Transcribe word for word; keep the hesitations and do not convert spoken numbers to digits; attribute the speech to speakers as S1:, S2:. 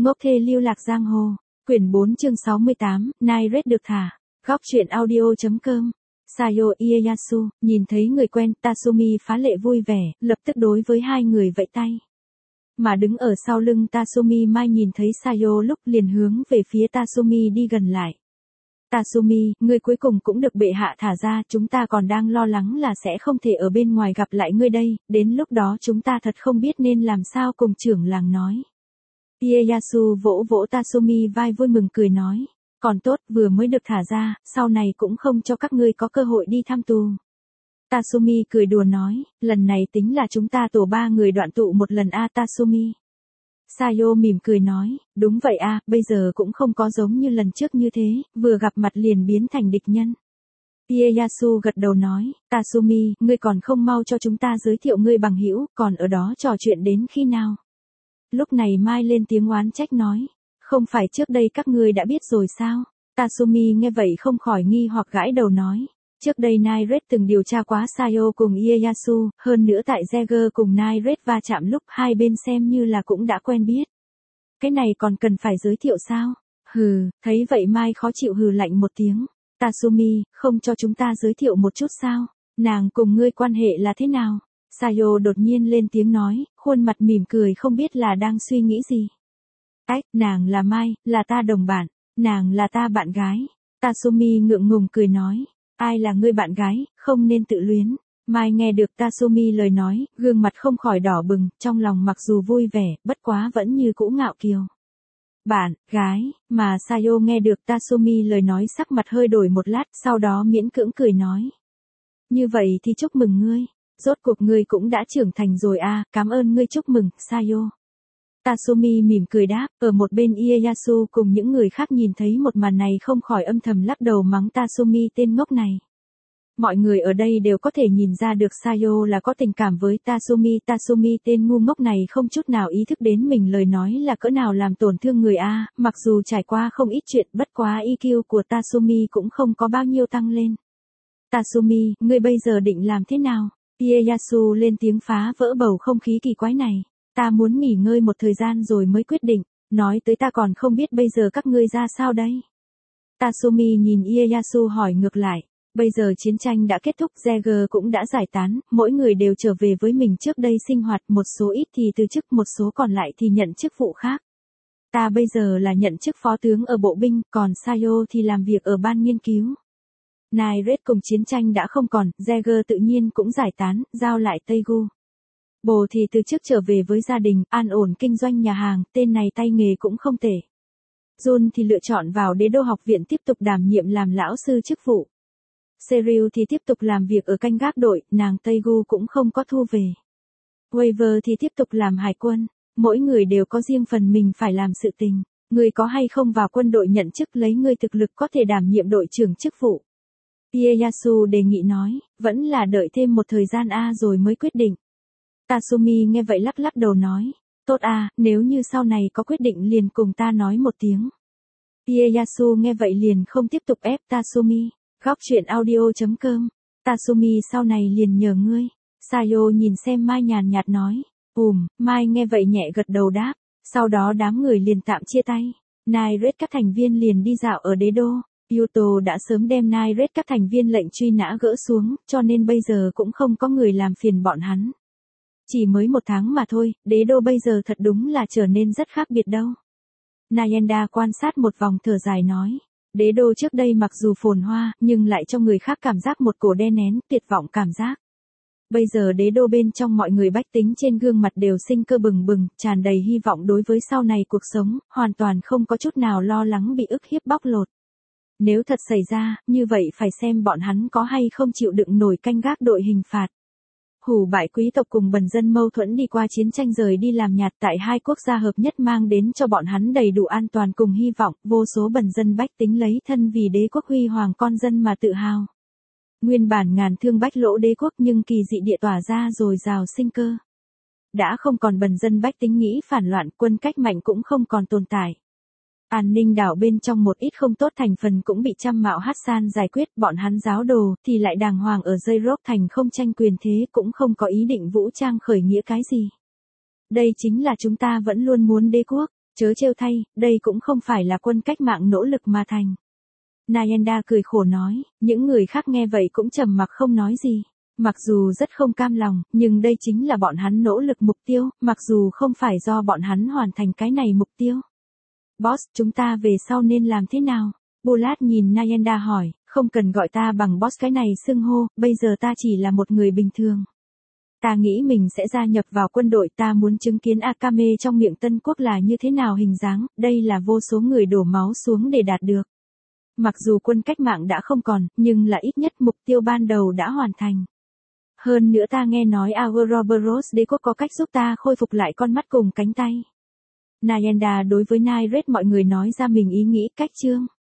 S1: Ngốc thê lưu lạc giang hồ. Quyển bốn chương sáu mươi tám, Night được thả. Góc truyện audio.com. Sayo Ieyasu, nhìn thấy người quen, Tatsumi phá lệ vui vẻ, lập tức đối với hai người vẫy tay. Mà đứng ở sau lưng Tatsumi Mai nhìn thấy Sayo lúc liền hướng về phía Tatsumi đi gần lại. Tatsumi, ngươi cuối cùng cũng được bệ hạ thả ra, chúng ta còn đang lo lắng là sẽ không thể ở bên ngoài gặp lại ngươi đây, đến lúc đó chúng ta thật không biết nên làm sao cùng trưởng làng nói. Ieyasu vỗ vỗ Tatsumi vai vui mừng cười nói, còn tốt vừa mới được thả ra, sau này cũng không cho các ngươi có cơ hội đi thăm tù. Tatsumi cười đùa nói, lần này tính là chúng ta tổ ba người đoạn tụ một lần a Tatsumi. Sayo mỉm cười nói, đúng vậy a, bây giờ cũng không có giống như lần trước như thế, vừa gặp mặt liền biến thành địch nhân. Ieyasu gật đầu nói, Tatsumi, ngươi còn không mau cho chúng ta giới thiệu ngươi bằng hữu, còn ở đó trò chuyện đến khi nào? Lúc này Mai lên tiếng oán trách nói, không phải trước đây các ngươi đã biết rồi sao? Tatsumi nghe vậy không khỏi nghi hoặc gãi đầu nói, trước đây Night từng điều tra quá Sayo cùng Ieyasu, hơn nữa tại Jäger cùng Night va chạm lúc hai bên xem như là cũng đã quen biết. Cái này còn cần phải giới thiệu sao? Hừ, thấy vậy Mai khó chịu hừ lạnh một tiếng, Tatsumi, không cho chúng ta giới thiệu một chút sao? Nàng cùng ngươi quan hệ là thế nào? Sayo đột nhiên lên tiếng nói, khuôn mặt mỉm cười không biết là đang suy nghĩ gì. Ách, nàng là Mai, là ta đồng bạn, nàng là ta bạn gái. Tatsumi ngượng ngùng cười nói, ai là ngươi bạn gái, không nên tự luyến. Mai nghe được Tatsumi lời nói, gương mặt không khỏi đỏ bừng, trong lòng mặc dù vui vẻ, bất quá vẫn như cũ ngạo kiều. Bạn, gái, mà Sayo nghe được Tatsumi lời nói sắc mặt hơi đổi một lát, sau đó miễn cưỡng cười nói. Như vậy thì chúc mừng ngươi. Rốt cuộc ngươi cũng đã trưởng thành rồi à, cảm ơn ngươi chúc mừng, Sayo. Tatsumi mỉm cười đáp, ở một bên Ieyasu cùng những người khác nhìn thấy một màn này không khỏi âm thầm lắc đầu mắng Tatsumi tên ngốc này. Mọi người ở đây đều có thể nhìn ra được Sayo là có tình cảm với Tatsumi. Tatsumi tên ngu ngốc này không chút nào ý thức đến mình lời nói là cỡ nào làm tổn thương người a. Mặc dù trải qua không ít chuyện, bất quá i kiu của Tatsumi cũng không có bao nhiêu tăng lên. Tatsumi, ngươi bây giờ định làm thế nào? Ieyasu lên tiếng phá vỡ bầu không khí kỳ quái này. Ta muốn nghỉ ngơi một thời gian rồi mới quyết định, nói tới ta còn không biết bây giờ các ngươi ra sao đây. Tatsumi nhìn Ieyasu hỏi ngược lại, bây giờ chiến tranh đã kết thúc, Jäger cũng đã giải tán, mỗi người đều trở về với mình trước đây sinh hoạt, một số ít thì từ chức, một số còn lại thì nhận chức vụ khác. Ta bây giờ là nhận chức phó tướng ở bộ binh, còn Sayo thì làm việc ở ban nghiên cứu. Night cùng chiến tranh đã không còn, Jäger tự nhiên cũng giải tán, giao lại Taegu. Bồ thì từ trước trở về với gia đình, an ổn kinh doanh nhà hàng, tên này tay nghề cũng không tệ. Jun thì lựa chọn vào đế đô học viện tiếp tục đảm nhiệm làm lão sư chức vụ. Seryu thì tiếp tục làm việc ở canh gác đội, nàng Taegu cũng không có thu về. Waver thì tiếp tục làm hải quân, mỗi người đều có riêng phần mình phải làm sự tình. Người có hay không vào quân đội nhận chức lấy người thực lực có thể đảm nhiệm đội trưởng chức vụ. Ieyasu đề nghị nói, vẫn là đợi thêm một thời gian a rồi mới quyết định. Tatsumi nghe vậy lắc lắc đầu nói, tốt a, nếu như sau này có quyết định liền cùng ta nói một tiếng. Ieyasu nghe vậy liền không tiếp tục ép Tatsumi. Góc truyện audio.com. Tatsumi sau này liền nhờ ngươi. Sayo nhìn xem Mai nhàn nhạt nói, ùm, Mai nghe vậy nhẹ gật đầu đáp. Sau đó đám người liền tạm chia tay. Night các thành viên liền đi dạo ở đế đô. Yuto đã sớm đem Night các thành viên lệnh truy nã gỡ xuống, cho nên bây giờ cũng không có người làm phiền bọn hắn. Chỉ mới một tháng mà thôi, đế đô bây giờ thật đúng là trở nên rất khác biệt đâu. Nayenda quan sát một vòng thở dài nói, đế đô trước đây mặc dù phồn hoa, nhưng lại cho người khác cảm giác một cổ đè nén, tuyệt vọng cảm giác. Bây giờ đế đô bên trong mọi người bách tính trên gương mặt đều sinh cơ bừng bừng, tràn đầy hy vọng đối với sau này cuộc sống, hoàn toàn không có chút nào lo lắng bị ức hiếp bóc lột. Nếu thật xảy ra, như vậy phải xem bọn hắn có hay không chịu đựng nổi canh gác đội hình phạt. Hủ bại quý tộc cùng bần dân mâu thuẫn đi qua chiến tranh rời đi làm nhạt tại hai quốc gia hợp nhất mang đến cho bọn hắn đầy đủ an toàn cùng hy vọng, vô số bần dân bách tính lấy thân vì đế quốc huy hoàng con dân mà tự hào. Nguyên bản ngàn thương bách lỗ đế quốc nhưng kỳ dị địa tỏa ra rồi rào sinh cơ. Đã không còn bần dân bách tính nghĩ phản loạn, quân cách mạnh cũng không còn tồn tại. An ninh đảo bên trong một ít không tốt thành phần cũng bị trăm mạo Hassan giải quyết, bọn hắn giáo đồ thì lại đàng hoàng ở dây rốt thành không tranh quyền thế, cũng không có ý định vũ trang khởi nghĩa cái gì. Đây chính là chúng ta vẫn luôn muốn đế quốc, Chớ trêu thay, đây cũng không phải là quân cách mạng nỗ lực mà thành. Nyanda cười khổ nói, những người khác nghe vậy cũng trầm mặc không nói gì. Mặc dù rất không cam lòng, nhưng đây chính là bọn hắn nỗ lực mục tiêu, mặc dù không phải do bọn hắn hoàn thành cái này mục tiêu. Boss, chúng ta về sau nên làm thế nào? Bulat nhìn Nyanda hỏi, không cần gọi ta bằng boss cái này xưng hô, bây giờ ta chỉ là một người bình thường. Ta nghĩ mình sẽ gia nhập vào quân đội, ta muốn chứng kiến Akame trong miệng Tân Quốc là như thế nào hình dáng, đây là vô số người đổ máu xuống để đạt được. Mặc dù quân cách mạng đã không còn, nhưng là ít nhất mục tiêu ban đầu đã hoàn thành. Hơn nữa ta nghe nói Ouroboros đế quốc có cách giúp ta khôi phục lại con mắt cùng cánh tay. Nyanda đối với Nairet mọi người nói ra mình ý nghĩ cách chương.